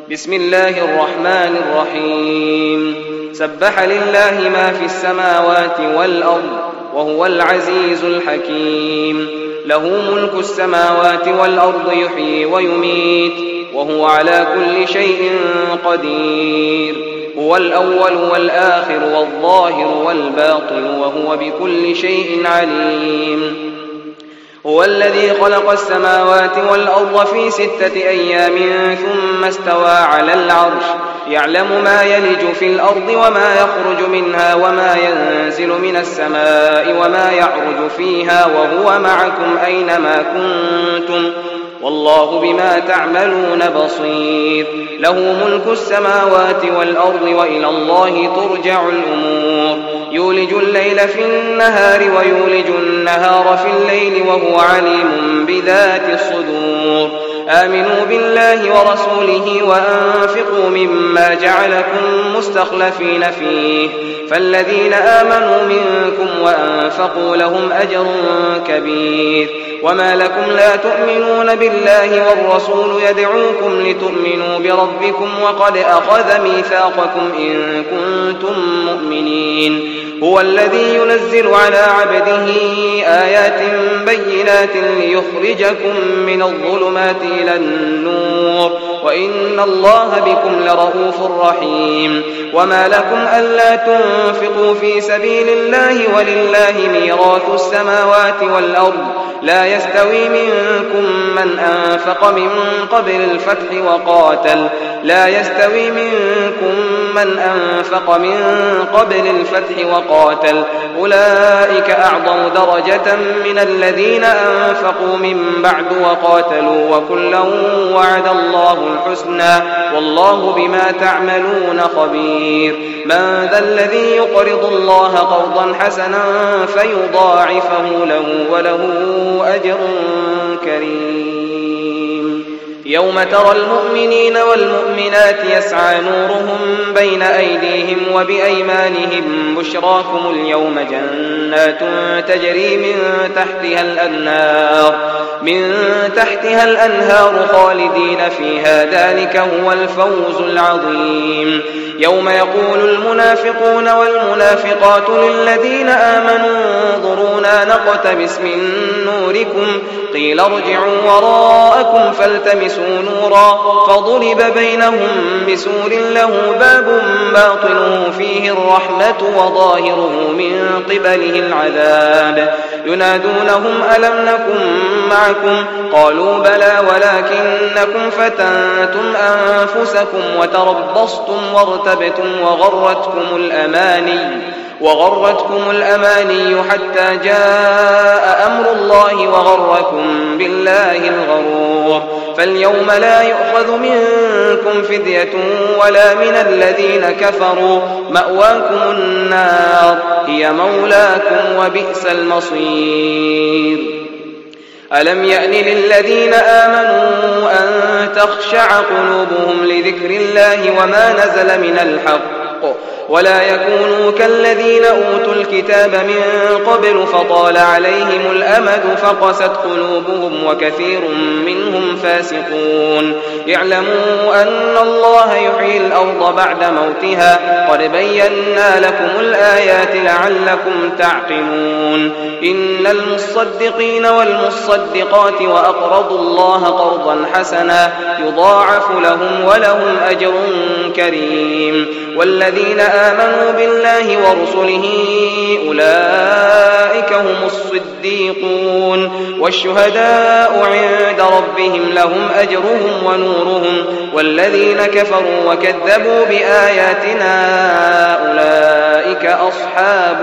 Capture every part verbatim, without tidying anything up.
بسم الله الرحمن الرحيم سبح لله ما في السماوات والأرض وهو العزيز الحكيم له ملك السماوات والأرض يحيي ويميت وهو على كل شيء قدير هو الأول والآخر والظاهر والباطن وهو بكل شيء عليم هو الذي خلق السماوات والأرض في ستة أيام ثم استوى على العرش يعلم ما يلج في الأرض وما يخرج منها وما ينزل من السماء وما يعرج فيها وهو معكم أينما كنتم والله بما تعملون بصير له ملك السماوات والأرض وإلى الله ترجع الأمور يولج الليل في النهار ويولج النهار في الليل وهو عليم بذات الصدور آمنوا بالله ورسوله وأنفقوا مما جعلكم مستخلفين فيه فالذين آمنوا منكم وأنفقوا لهم أجر كبير وما لكم لا تؤمنون بالله والرسول يدعوكم لتؤمنوا بربكم وقد أخذ ميثاقكم إن كنتم مؤمنين هو الذي ينزل على عبده آيات بينات ليخرجكم من الظلمات إلى النور وإن الله بكم لرؤوف رحيم وما لكم ألا تنفقوا في سبيل الله ولله ميراث السماوات والأرض لا يستوي منكم من أنفق من قبل الفتح وقاتل لا يستوي منكم من أنفق من قبل الفتح وقاتل أولئك أعظم درجة من الذين أنفقوا من بعد وقاتلوا وكلا وعد الله الحسنى والله بما تعملون خبير من ذا الذي يقرض الله قرضا حسنا فيضاعفه له وله أجر كريم يوم ترى المؤمنين والمؤمنات يسعى نورهم بين أيديهم وبأيمانهم بشراكم اليوم جنات تجري من تحتها الأنهار من تحتها الأنهار خالدين فيها ذلك هو الفوز العظيم يوم يقول المنافقون والمنافقات للذين آمنوا انظرونا نقتبس من نوركم قيل ارجعوا وراءكم فالتمسوا نورا فضرب بينهم بسور له باب باطنه فيه الرحمة وظاهره من قبله العذاب ينادونهم ألم نكن معكم قالوا بلى ولكنكم فتنتم أنفسكم وتربصتم وارتبتم وغرتكم الأماني وغرتكم الأماني حتى جاء أمر الله وغركم بالله الغرور فاليوم لا يؤخذ منكم فدية ولا من الذين كفروا مأواكم النار هي مولاكم وبئس المصير ألم يأن للذين آمنوا أن تخشع قلوبهم لذكر الله وما نزل من الحق ولا يكونوا كالذين أوتوا الكتاب من قبل فطال عليهم الأمد فقست قلوبهم وكثير منهم فاسقون اعلموا أن الله يحيي الأرض بعد موتها قد بينا لكم الآيات لعلكم تعقلون إن المصدقين والمصدقات وأقرضوا الله قرضا حسنا يضاعف لهم ولهم أجر كريم والذين آمنوا بالله ورسله أولئك هم الصديقون والشهداء عند ربهم لهم أجرهم ونورهم والذين كفروا وكذبوا بآياتنا أولئك أصحاب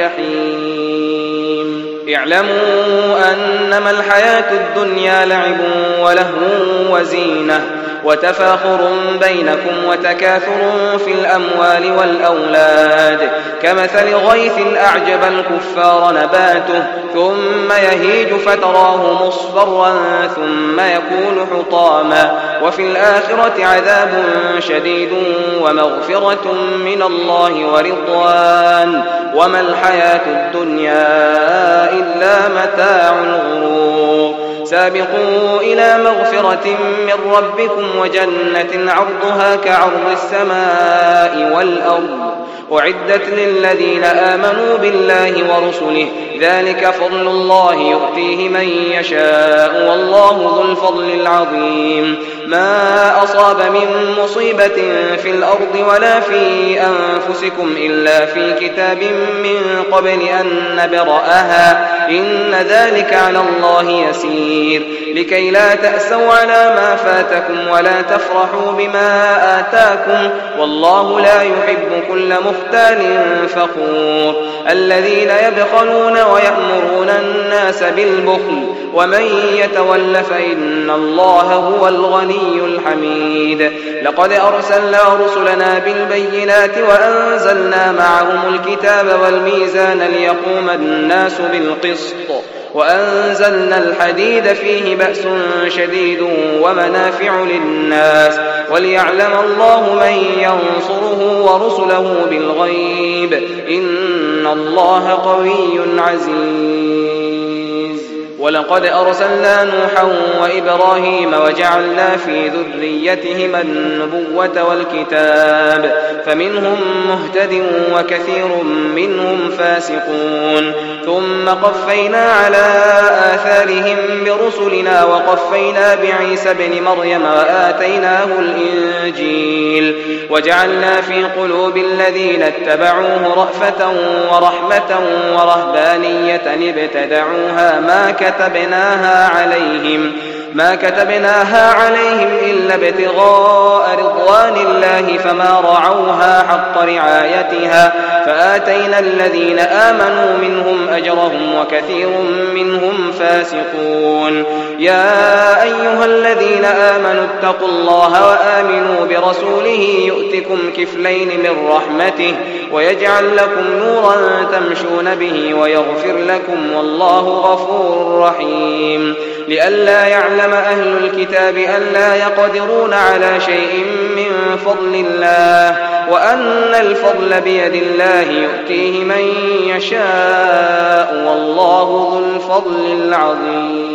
الجحيم اعلموا أنما الحياة الدنيا لعب ولهو وزينة وتفاخر بينكم وتكاثر في الأموال والأولاد كمثل غيث أعجب الكفار نباته ثم يهيج فتراه مصفرا ثم يكون حطاما وفي الآخرة عذاب شديد ومغفرة من الله ورضوان وما الحياة الدنيا إلا متاع الغرور سابقوا إلى مغفرة من ربكم وجنة عرضها كعرض السماء والأرض أعدت للذين آمنوا بالله ورسله ذلك فضل الله يؤتيه من يشاء والله ذو الفضل العظيم ما أصاب من مصيبة في الأرض ولا في أنفسكم إلا في كتاب من قبل أن نبرأها إن ذلك على الله يسير لكي لا تأسوا على ما فاتكم ولا تفرحوا بما آتاكم والله لا يحب كل مختال فخور الذين يبخلون ويأمرون الناس بالبخل ومن يتول فإن الله هو الغني الحميد لقد أرسلنا رسلنا بالبينات وأنزلنا معهم الكتاب والميزان ليقوم الناس بالقسط وأنزلنا الحديد فيه بأس شديد ومنافع للناس وليعلم الله من ينصره ورسله بالغيب إن الله قوي عزيز ولقد أرسلنا نوحا وإبراهيم وجعلنا في ذريتهما النبوة والكتاب فمنهم مهتد وكثير منهم فاسقون ثم قفينا على آثارهم برسلنا وقفينا بعيسى بن مريم وآتيناه الإنجيل وجعلنا في قلوب الذين اتبعوه رأفة ورحمة ورهبانية ابتدعوها ما كتبناها عليهم ما كتبناها عليهم إلا ابتغاء رضوان الله فما رعوها حق رعايتها فآتينا الذين آمنوا منهم أجرهم وكثير منهم فاسقون يا أيها الذين آمنوا اتقوا الله وآمنوا برسوله يؤتكم كفلين من رحمته ويجعل لكم نورا تمشون به ويغفر لكم والله غفور رحيم لئلا يعلم أهل الكتاب ألا يقدرون على شيء من فضل الله وأن الفضل بيد الله يؤتيه من يشاء والله ذو الفضل العظيم